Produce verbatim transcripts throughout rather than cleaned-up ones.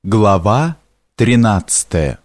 Глава тринадцатая.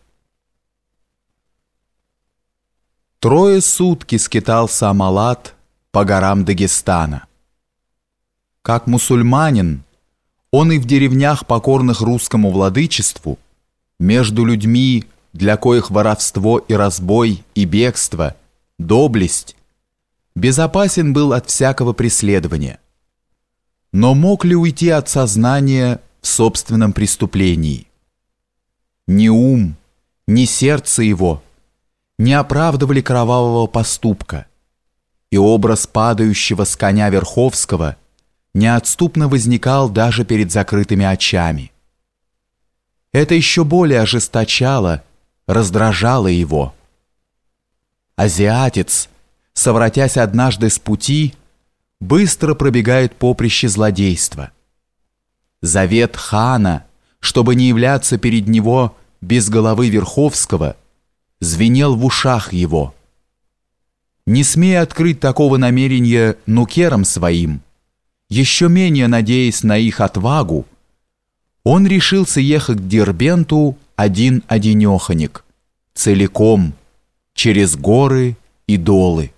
Трое сутки скитался Амалат по горам Дагестана. Как мусульманин, он и в деревнях, покорных русскому владычеству, между людьми, для коих воровство и разбой и бегство, доблесть, безопасен был от всякого преследования. Но мог ли уйти от сознания в собственном преступлении? Ни ум, ни сердце его не оправдывали кровавого поступка, и образ падающего с коня Верховского неотступно возникал даже перед закрытыми очами. Это еще более ожесточало, раздражало его. Азиатец, совратясь однажды с пути, быстро пробегает поприще злодейства. Завет хана, чтобы не являться перед него без головы Верховского, звенел в ушах его. Не смея открыть такого намерения нукерам своим, еще менее надеясь на их отвагу, он решился ехать к Дербенту один-одинеханик, целиком, через горы и долы.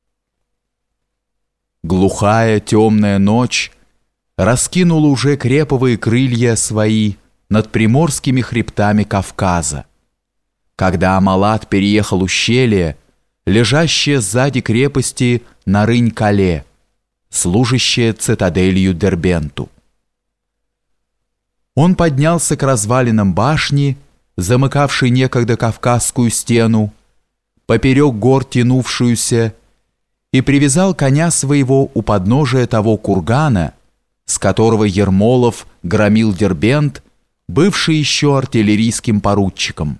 Глухая темная ночь раскинула уже креповые крылья свои над приморскими хребтами Кавказа, когда Амалат переехал ущелье, лежащее сзади крепости Нарынь-Кале, служащее цитаделью Дербенту. Он поднялся к развалинам башни, замыкавшей некогда Кавказскую стену, поперек гор тянувшуюся, и привязал коня своего у подножия того кургана, с которого Ермолов громил Дербент, бывший еще артиллерийским поручиком.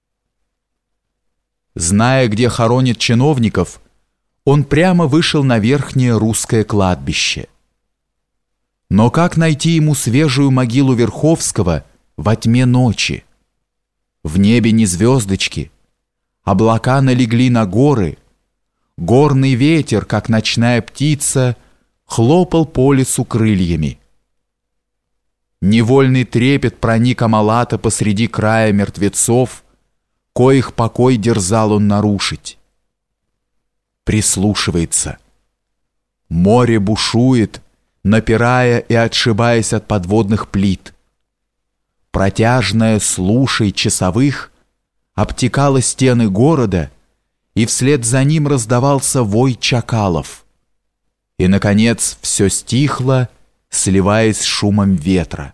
Зная, где хоронят чиновников, он прямо вышел на верхнее русское кладбище. Но как найти ему свежую могилу Верховского во тьме ночи? В небе ни звездочки, облака налегли на горы, горный ветер, как ночная птица, хлопал по лесу крыльями. Невольный трепет проник Амалата посреди края мертвецов, коих покой дерзал он нарушить. Прислушивается. Море бушует, напирая и отшибаясь от подводных плит. Протяжная слушай часовых обтекала стены города, и вслед за ним раздавался вой чакалов. И, наконец, все стихло, сливаясь с шумом ветра.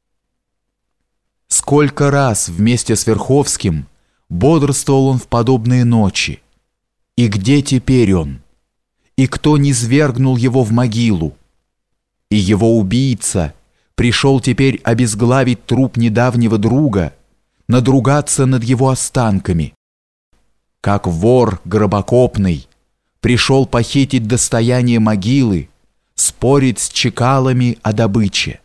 Сколько раз вместе с Верховским бодрствовал он в подобные ночи. И где теперь он? И кто низвергнул его в могилу? И его убийца пришел теперь обезглавить труп недавнего друга, надругаться над его останками. Как вор гробокопный пришел похитить достояние могилы, спорить с чакалами о добыче.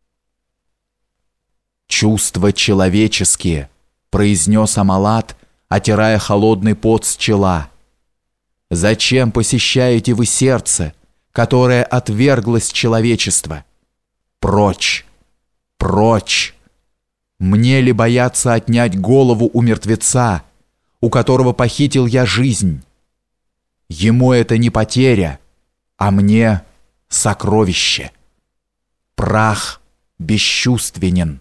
«Чувства человеческие», — произнес Амалат, отирая холодный пот с чела. «Зачем посещаете вы сердце, которое отверглось человечества? Прочь! Прочь! Мне ли бояться отнять голову у мертвеца, у которого похитил я жизнь? Ему это не потеря, а мне сокровище. Прах бесчувственен».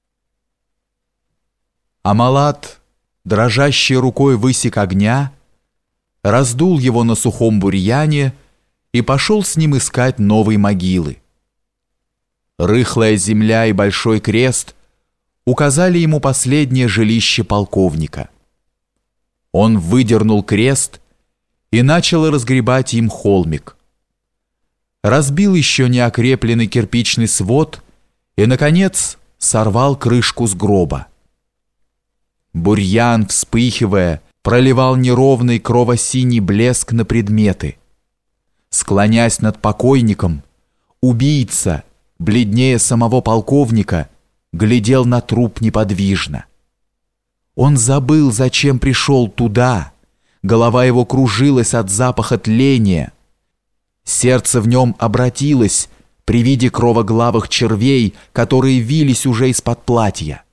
Амалат, дрожащей рукой высек огня, раздул его на сухом бурьяне и пошел с ним искать новой могилы. Рыхлая земля и большой крест указали ему последнее жилище полковника. Он выдернул крест и начал разгребать им холмик. Разбил еще не окрепленный кирпичный свод и, наконец, сорвал крышку с гроба. Бурьян, вспыхивая, проливал неровный крово-синий блеск на предметы. Склонясь над покойником, убийца, бледнее самого полковника, глядел на труп неподвижно. Он забыл, зачем пришел туда, голова его кружилась от запаха тления. Сердце в нем обратилось при виде кровоглавых червей, которые вились уже из-под платья.